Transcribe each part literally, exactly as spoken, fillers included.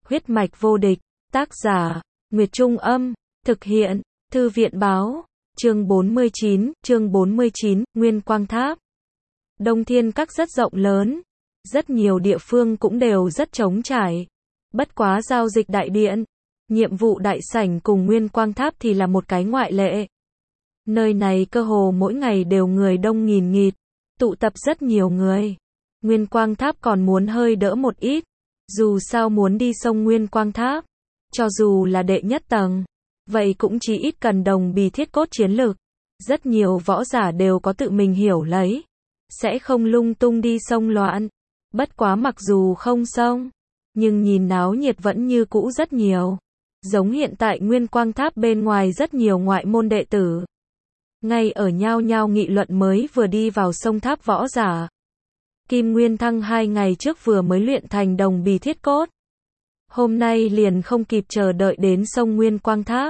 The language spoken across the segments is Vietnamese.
Huyết mạch vô địch, tác giả, Nguyệt Trung Âm, thực hiện, Thư viện Báo, chương bốn mươi chín, chương bốn mươi chín, Nguyên Quang Tháp. Đông Thiên Các rất rộng lớn, rất nhiều địa phương cũng đều rất trống trải. Bất quá giao dịch đại điện, nhiệm vụ đại sảnh cùng Nguyên Quang Tháp thì là một cái ngoại lệ. Nơi này cơ hồ mỗi ngày đều người đông nghìn nghịt, tụ tập rất nhiều người. Nguyên Quang Tháp còn muốn hơi đỡ một ít, dù sao muốn đi sông Nguyên Quang Tháp, cho dù là đệ nhất tầng, vậy cũng chỉ ít cần đồng bì thiết cốt chiến lực. Rất nhiều võ giả đều có tự mình hiểu lấy, sẽ không lung tung đi sông loạn. Bất quá mặc dù không sông, nhưng nhìn náo nhiệt vẫn như cũ rất nhiều. Giống hiện tại Nguyên Quang Tháp bên ngoài rất nhiều ngoại môn đệ tử, ngay ở nhao nhao nghị luận mới vừa đi vào sông tháp võ giả. Kim Nguyên Thăng hai ngày trước vừa mới luyện thành đồng bì thiết cốt, hôm nay liền không kịp chờ đợi đến sông Nguyên Quang Tháp.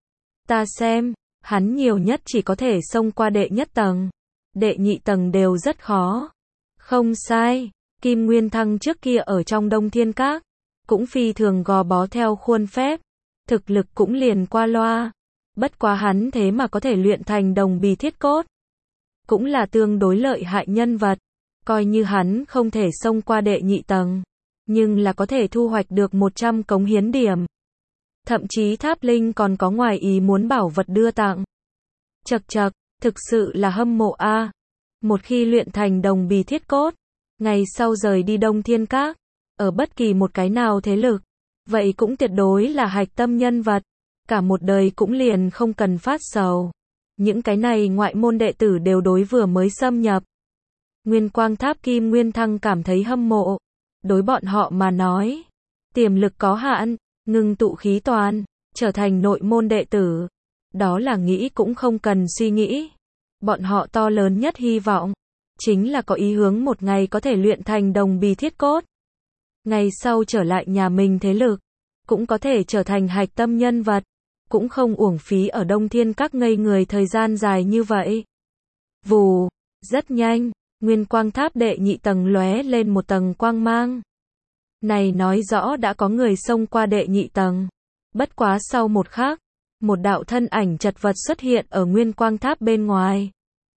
Ta xem, hắn nhiều nhất chỉ có thể xông qua đệ nhất tầng, đệ nhị tầng đều rất khó. Không sai, Kim Nguyên Thăng trước kia ở trong Đông Thiên Các, cũng phi thường gò bó theo khuôn phép, thực lực cũng liền qua loa. Bất quá hắn thế mà có thể luyện thành đồng bì thiết cốt, cũng là tương đối lợi hại nhân vật. Coi như hắn không thể xông qua đệ nhị tầng, nhưng là có thể thu hoạch được một trăm cống hiến điểm. Thậm chí Tháp Linh còn có ngoài ý muốn bảo vật đưa tặng. Chậc chậc, thực sự là hâm mộ a. À. Một khi luyện thành đồng bì thiết cốt, ngày sau rời đi Đông Thiên Các, ở bất kỳ một cái nào thế lực, vậy cũng tuyệt đối là hạch tâm nhân vật, cả một đời cũng liền không cần phát sầu. Những cái này ngoại môn đệ tử đều đối vừa mới xâm nhập Nguyên Quang Tháp Kim Nguyên Thăng cảm thấy hâm mộ. Đối bọn họ mà nói, tiềm lực có hạn, ngưng tụ khí toàn, trở thành nội môn đệ tử, đó là nghĩ cũng không cần suy nghĩ. Bọn họ to lớn nhất hy vọng, chính là có ý hướng một ngày có thể luyện thành đồng bì thiết cốt. Ngày sau trở lại nhà mình thế lực, cũng có thể trở thành hạch tâm nhân vật, cũng không uổng phí ở Đông Thiên Các ngây người thời gian dài như vậy. Vù, rất nhanh, Nguyên Quang Tháp đệ nhị tầng lóe lên một tầng quang mang. Này nói rõ đã có người xông qua đệ nhị tầng. Bất quá sau một khắc, một đạo thân ảnh chật vật xuất hiện ở Nguyên Quang Tháp bên ngoài.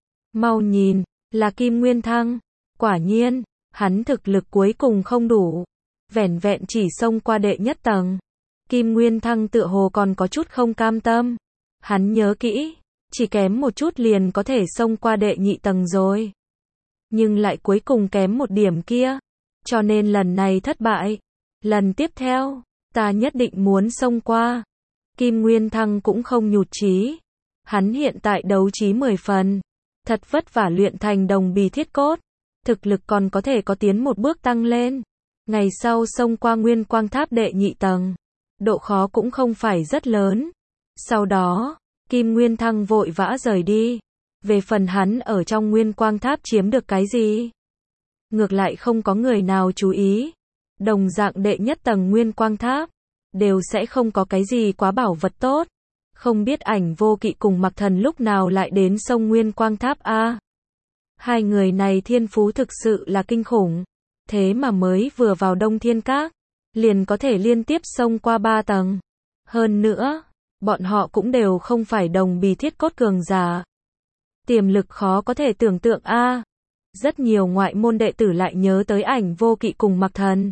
Mau nhìn, là Kim Nguyên Thăng. Quả nhiên, hắn thực lực cuối cùng không đủ, vẻn vẹn chỉ xông qua đệ nhất tầng. Kim Nguyên Thăng tựa hồ còn có chút không cam tâm. Hắn nhớ kỹ, chỉ kém một chút liền có thể xông qua đệ nhị tầng rồi, nhưng lại cuối cùng kém một điểm kia, cho nên lần này thất bại. Lần tiếp theo, ta nhất định muốn xông qua. Kim Nguyên Thăng cũng không nhụt chí. Hắn hiện tại đấu trí mười phần, thật vất vả luyện thành đồng bì thiết cốt, thực lực còn có thể có tiến một bước tăng lên. Ngày sau xông qua Nguyên Quang Tháp đệ nhị tầng, độ khó cũng không phải rất lớn. Sau đó, Kim Nguyên Thăng vội vã rời đi. Về phần hắn ở trong Nguyên Quang Tháp chiếm được cái gì, ngược lại không có người nào chú ý. Đồng dạng đệ nhất tầng Nguyên Quang Tháp, đều sẽ không có cái gì quá bảo vật tốt. Không biết Ảnh Vô Kỵ cùng Mặc Thần lúc nào lại đến sông Nguyên Quang Tháp a. À, hai người này thiên phú thực sự là kinh khủng. Thế mà mới vừa vào Đông Thiên Các, liền có thể liên tiếp xông qua ba tầng. Hơn nữa, bọn họ cũng đều không phải đồng bì thiết cốt cường giả. Tiềm lực khó có thể tưởng tượng a. À, rất nhiều ngoại môn đệ tử lại nhớ tới Ảnh Vô Kỵ cùng Mặc Thần.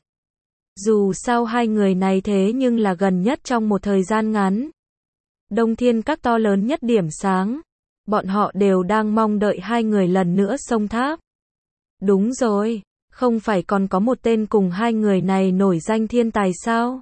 Dù sao hai người này thế nhưng là gần nhất trong một thời gian ngắn. Đông Thiên Các to lớn nhất điểm sáng, bọn họ đều đang mong đợi hai người lần nữa xông tháp. Đúng rồi, không phải còn có một tên cùng hai người này nổi danh thiên tài sao?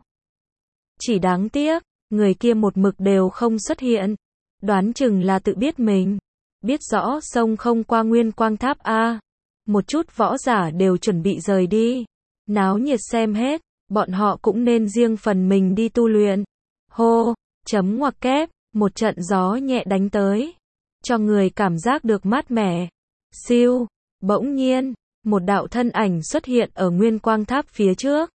Chỉ đáng tiếc, người kia một mực đều không xuất hiện, đoán chừng là tự biết mình biết rõ sông không qua Nguyên Quang Tháp a. À, một chút võ giả đều chuẩn bị rời đi. Náo nhiệt xem hết, bọn họ cũng nên riêng phần mình đi tu luyện. Hô, chấm ngoặc kép, một trận gió nhẹ đánh tới, cho người cảm giác được mát mẻ. Siêu, bỗng nhiên, một đạo thân ảnh xuất hiện ở Nguyên Quang Tháp phía trước.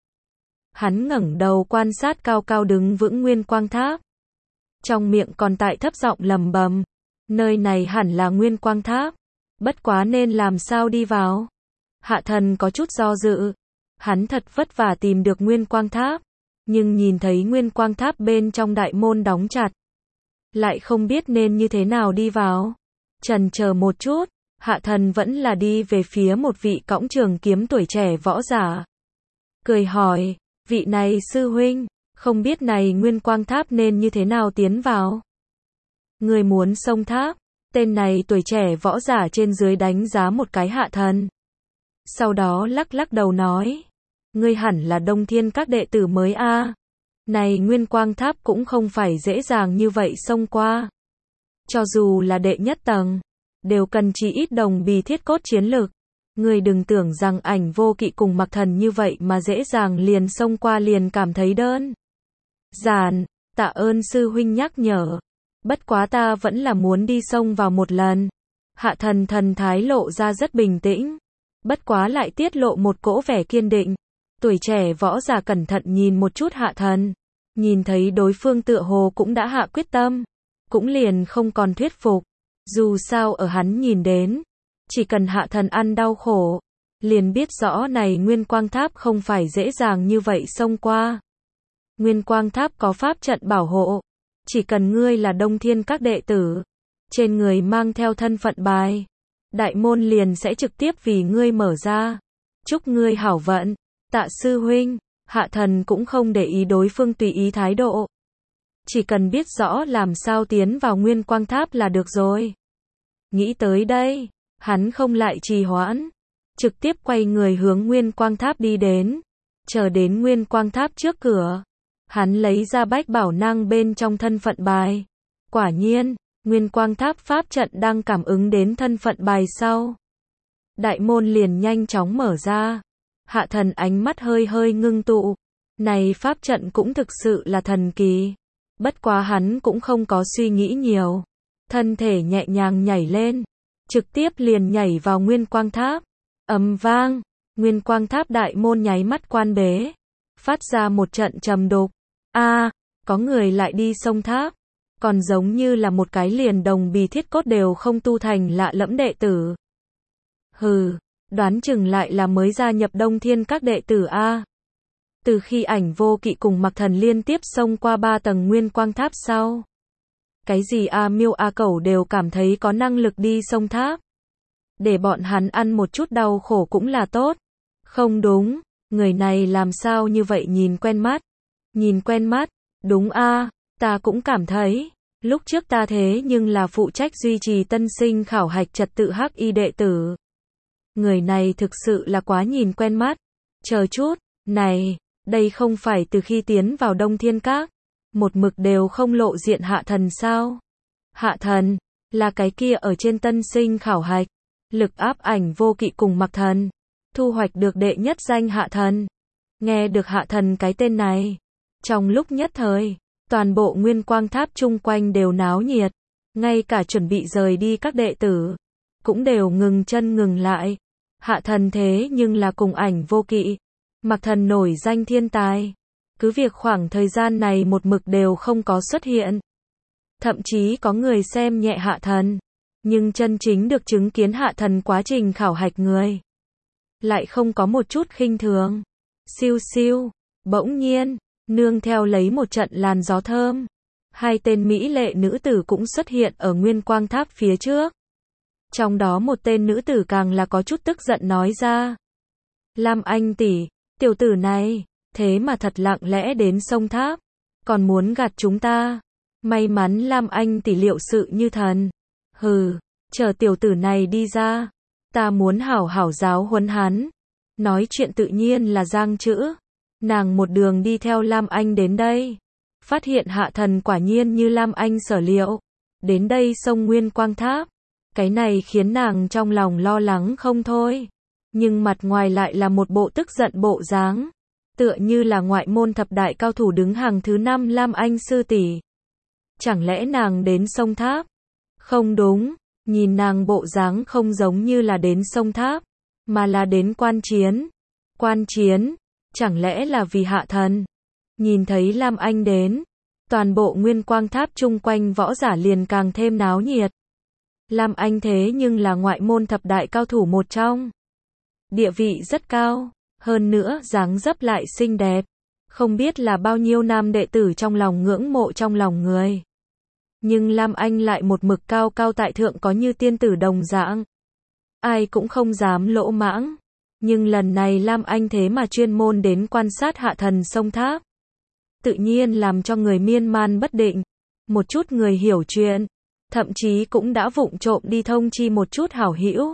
Hắn ngẩng đầu quan sát cao cao đứng vững Nguyên Quang Tháp, trong miệng còn tại thấp giọng lẩm bẩm, nơi này hẳn là Nguyên Quang Tháp, bất quá nên làm sao đi vào. Hạ Thần có chút do dự, hắn thật vất vả tìm được Nguyên Quang Tháp, nhưng nhìn thấy nguyên quang tháp bên trong đại môn đóng chặt. Lại không biết nên như thế nào đi vào. Chần chờ một chút, Hạ Thần vẫn là đi về phía một vị cõng trường kiếm tuổi trẻ võ giả. Cười hỏi, vị này sư huynh, không biết này nguyên quang tháp nên như thế nào tiến vào? Người muốn xông tháp? Tên này tuổi trẻ võ giả trên dưới đánh giá một cái Hạ Thần. Sau đó lắc lắc đầu nói, ngươi hẳn là Đông Thiên các đệ tử mới a. À. Này nguyên quang tháp cũng không phải dễ dàng như vậy xông qua. Cho dù là đệ nhất tầng, đều cần chỉ ít đồng bì thiết cốt chiến lực. Ngươi đừng tưởng rằng Ảnh Vô Kỵ cùng Mặc Thần như vậy mà dễ dàng liền xông qua liền cảm thấy đơn giản. Tạ ơn sư huynh nhắc nhở. Bất quá ta vẫn là muốn đi xông vào một lần. Hạ Thần thần thái lộ ra rất bình tĩnh. Bất quá lại tiết lộ một cỗ vẻ kiên định. Tuổi trẻ võ giả cẩn thận nhìn một chút Hạ Thần. Nhìn thấy đối phương tựa hồ cũng đã hạ quyết tâm. Cũng liền không còn thuyết phục. Dù sao ở hắn nhìn đến. Chỉ cần Hạ Thần ăn đau khổ. Liền biết rõ này nguyên quang tháp không phải dễ dàng như vậy xông qua. Nguyên quang tháp có pháp trận bảo hộ. Chỉ cần ngươi là Đông Thiên các đệ tử. Trên người mang theo thân phận bài. Đại môn liền sẽ trực tiếp vì ngươi mở ra. Chúc ngươi hảo vận. Tạ sư huynh. Hạ Thần cũng không để ý đối phương tùy ý thái độ. Chỉ cần biết rõ làm sao tiến vào nguyên quang tháp là được rồi. Nghĩ tới đây, hắn không lại trì hoãn. Trực tiếp quay người hướng nguyên quang tháp đi đến. Chờ đến nguyên quang tháp trước cửa. Hắn lấy ra bách bảo năng bên trong thân phận bài. Quả nhiên, nguyên quang tháp pháp trận đang cảm ứng đến thân phận bài sau. Đại môn liền nhanh chóng mở ra. Hạ Thần ánh mắt hơi hơi ngưng tụ. Này pháp trận cũng thực sự là thần kỳ. Bất quá hắn cũng không có suy nghĩ nhiều. Thân thể nhẹ nhàng nhảy lên. Trực tiếp liền nhảy vào nguyên quang tháp. Ầm vang, nguyên quang tháp đại môn nháy mắt quan bế. Phát ra một trận trầm đục. A, à, có người lại đi xông tháp. Còn giống như là một cái liền đồng bì thiết cốt đều không tu thành lạ lẫm đệ tử. Hừ, đoán chừng lại là mới gia nhập Đông Thiên các đệ tử A. Từ khi Ảnh Vô Kỵ cùng Mặc Thần liên tiếp xông qua ba tầng nguyên quang tháp sau. Cái gì A Miêu A Cẩu đều cảm thấy có năng lực đi xông tháp. Để bọn hắn ăn một chút đau khổ cũng là tốt. Không đúng, người này làm sao như vậy nhìn quen mắt. Nhìn quen mắt, đúng a, ta cũng cảm thấy. Lúc trước ta thế nhưng là phụ trách duy trì tân sinh khảo hạch trật tự hắc y đệ tử. Người này thực sự là quá nhìn quen mắt. Chờ chút, này, đây không phải từ khi tiến vào Đông Thiên Các. Một mực đều không lộ diện Hạ Thần sao? Hạ Thần, là cái kia ở trên tân sinh khảo hạch. Lực áp Ảnh Vô Kỵ cùng Mặc Thần. Thu hoạch được đệ nhất danh Hạ Thần. Nghe được Hạ Thần cái tên này. Trong lúc nhất thời, toàn bộ nguyên quang tháp chung quanh đều náo nhiệt. Ngay cả chuẩn bị rời đi các đệ tử. Cũng đều ngừng chân ngừng lại. Hạ Thần thế nhưng là cùng Ảnh Vô Kỵ. Mặc Thần nổi danh thiên tài. Cứ việc khoảng thời gian này một mực đều không có xuất hiện. Thậm chí có người xem nhẹ Hạ Thần. Nhưng chân chính được chứng kiến Hạ Thần quá trình khảo hạch người. Lại không có một chút khinh thường. Siêu siêu, bỗng nhiên, nương theo lấy một trận làn gió thơm. Hai tên mỹ lệ nữ tử cũng xuất hiện ở nguyên quang tháp phía trước. Trong đó một tên nữ tử càng là có chút tức giận nói ra. Lam Anh tỷ, tiểu tử này, thế mà thật lặng lẽ đến sông tháp. Còn muốn gạt chúng ta. May mắn Lam Anh tỷ liệu sự như thần. Hừ, chờ tiểu tử này đi ra. Ta muốn hảo hảo giáo huấn hắn. Nói chuyện tự nhiên là giang chữ. Nàng một đường đi theo Lam Anh đến đây. Phát hiện Hạ Thần quả nhiên như Lam Anh sở liệu. Đến đây sông nguyên quang tháp. Cái này khiến nàng trong lòng lo lắng không thôi. Nhưng mặt ngoài lại là một bộ tức giận bộ dáng. Tựa như là ngoại môn thập đại cao thủ đứng hàng thứ năm Lam Anh sư tỷ. Chẳng lẽ nàng đến sông tháp? Không đúng, nhìn nàng bộ dáng không giống như là đến sông tháp, mà là đến quan chiến. Quan chiến, chẳng lẽ là vì Hạ Thần? Nhìn thấy Lam Anh đến, toàn bộ nguyên quang tháp chung quanh võ giả liền càng thêm náo nhiệt. Lam Anh thế nhưng là ngoại môn thập đại cao thủ một trong. Địa vị rất cao, hơn nữa dáng dấp lại xinh đẹp. Không biết là bao nhiêu nam đệ tử trong lòng ngưỡng mộ trong lòng người. Nhưng Lam Anh lại một mực cao cao tại thượng có như tiên tử đồng dạng. Ai cũng không dám lỗ mãng. Nhưng lần này Lam Anh thế mà chuyên môn đến quan sát hạ thần sông tháp. Tự nhiên làm cho người miên man bất định. Một chút người hiểu chuyện. Thậm chí cũng đã vụng trộm đi thông chi một chút hảo hữu.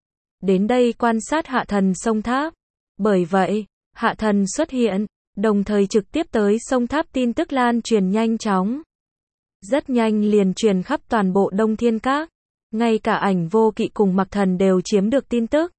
Đến đây quan sát hạ thần sông tháp. Bởi vậy, hạ thần xuất hiện, đồng thời trực tiếp tới sông tháp tin tức lan truyền nhanh chóng. Rất nhanh liền truyền khắp toàn bộ Đông Thiên Các. Ngay cả Ảnh Vô Kỵ cùng Mặc Thần đều chiếm được tin tức.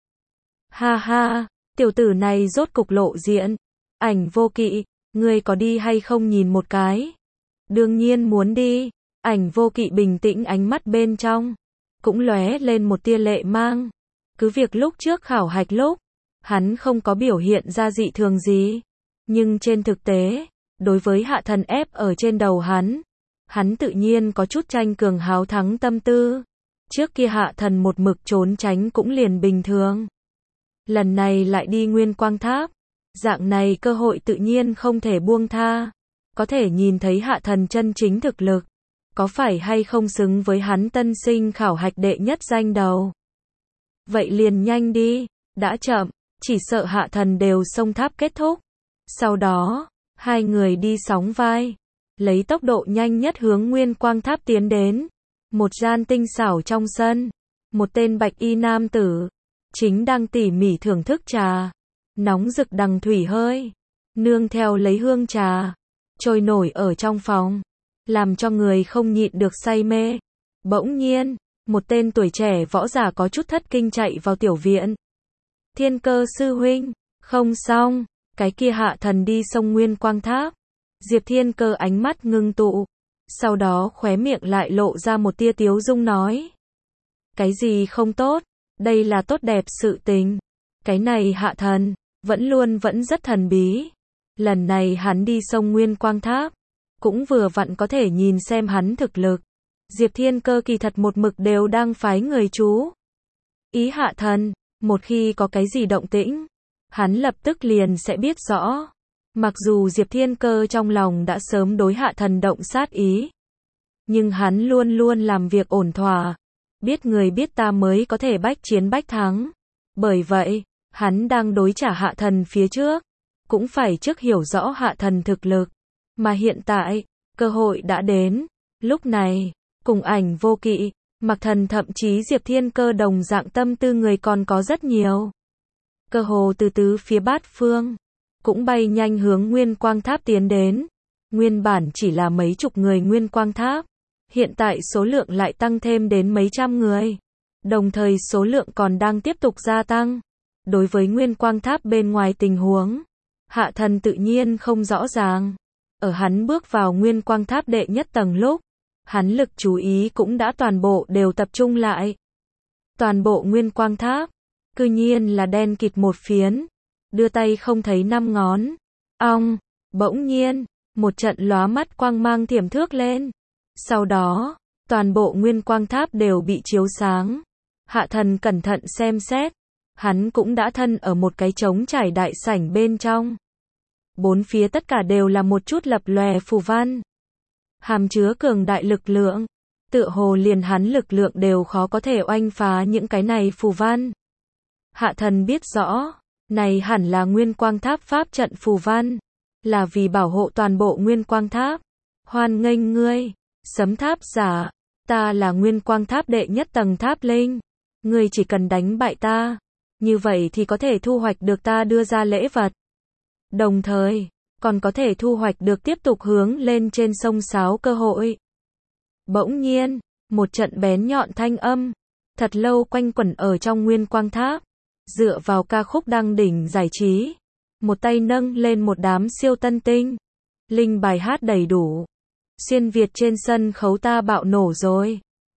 Ha ha, tiểu tử này rốt cục lộ diện. Ảnh Vô Kỵ, ngươi có đi hay không nhìn một cái? Đương nhiên muốn đi. Ảnh Vô Kỵ bình tĩnh, ánh mắt bên trong cũng lóe lên một tia lệ mang. Cứ việc lúc trước khảo hạch lúc, hắn không có biểu hiện ra dị thường gì. Nhưng trên thực tế, đối với hạ thần ép ở trên đầu hắn, hắn tự nhiên có chút tranh cường háo thắng tâm tư. Trước kia hạ thần một mực trốn tránh cũng liền bình thường. Lần này lại đi Nguyên Quang Tháp. Dạng này cơ hội tự nhiên không thể buông tha. Có thể nhìn thấy hạ thần chân chính thực lực. Có phải hay không xứng với hắn tân sinh khảo hạch đệ nhất danh đầu? Vậy liền nhanh đi, đã chậm, chỉ sợ hạ thần đều sông tháp kết thúc. Sau đó, hai người đi sóng vai, lấy tốc độ nhanh nhất hướng Nguyên Quang Tháp tiến đến. Một gian tinh xảo trong sân, một tên bạch y nam tử, chính đang tỉ mỉ thưởng thức trà, nóng rực đằng thủy hơi, nương theo lấy hương trà, trôi nổi ở trong phòng, làm cho người không nhịn được say mê. Bỗng nhiên, một tên tuổi trẻ võ giả có chút thất kinh chạy vào tiểu viện. Thiên Cơ sư huynh, không xong, cái kia hạ thần đi sông Nguyên Quang Tháp. Diệp Thiên Cơ ánh mắt ngưng tụ, sau đó khóe miệng lại lộ ra một tia tiếu dung nói. Cái gì không tốt, đây là tốt đẹp sự tình. Cái này hạ thần, vẫn luôn vẫn rất thần bí. Lần này hắn đi sông Nguyên Quang Tháp, cũng vừa vặn có thể nhìn xem hắn thực lực. Diệp Thiên Cơ kỳ thật một mực đều đang phái người chú ý hạ thần, một khi có cái gì động tĩnh, hắn lập tức liền sẽ biết rõ. Mặc dù Diệp Thiên Cơ trong lòng đã sớm đối hạ thần động sát ý, nhưng hắn luôn luôn làm việc ổn thỏa, biết người biết ta mới có thể bách chiến bách thắng. Bởi vậy, hắn đang đối trả hạ thần phía trước, cũng phải trước hiểu rõ hạ thần thực lực. Mà hiện tại, cơ hội đã đến. Lúc này, cùng Ảnh Vô Kỵ, Mặc Thần thậm chí Diệp Thiên Cơ đồng dạng tâm tư người còn có rất nhiều. Cơ hồ từ tứ phía bát phương, cũng bay nhanh hướng Nguyên Quang Tháp tiến đến. Nguyên bản chỉ là mấy chục người Nguyên Quang Tháp, hiện tại số lượng lại tăng thêm đến mấy trăm người. Đồng thời số lượng còn đang tiếp tục gia tăng. Đối với Nguyên Quang Tháp bên ngoài tình huống, hạ thần tự nhiên không rõ ràng. Ở hắn bước vào Nguyên Quang Tháp đệ nhất tầng lúc, hắn lực chú ý cũng đã toàn bộ đều tập trung lại. Toàn bộ Nguyên Quang Tháp, cư nhiên là đen kịt một phiến, đưa tay không thấy năm ngón. Ong, bỗng nhiên, một trận lóa mắt quang mang thiểm thước lên. Sau đó, toàn bộ Nguyên Quang Tháp đều bị chiếu sáng. Hạ thần cẩn thận xem xét, hắn cũng đã thân ở một cái trống trải đại sảnh bên trong. Bốn phía tất cả đều là một chút lập lòe phù văn, hàm chứa cường đại lực lượng, tựa hồ liền hắn lực lượng đều khó có thể oanh phá những cái này phù văn. Hạ thần biết rõ, này hẳn là Nguyên Quang Tháp pháp trận phù văn, là vì bảo hộ toàn bộ Nguyên Quang Tháp. Hoan nghênh ngươi, Sấm Tháp giả, ta là Nguyên Quang Tháp đệ nhất tầng tháp linh, ngươi chỉ cần đánh bại ta, như vậy thì có thể thu hoạch được ta đưa ra lễ vật. Đồng thời, còn có thể thu hoạch được tiếp tục hướng lên trên sông sáo cơ hội. Bỗng nhiên, một trận bén nhọn thanh âm, thật lâu quanh quẩn ở trong Nguyên Quang Tháp, dựa vào ca khúc đăng đỉnh giải trí. Một tay nâng lên một đám siêu tân tinh. Linh bài hát đầy đủ. Xuyên Việt trên sân khấu ta bạo nổ rồi.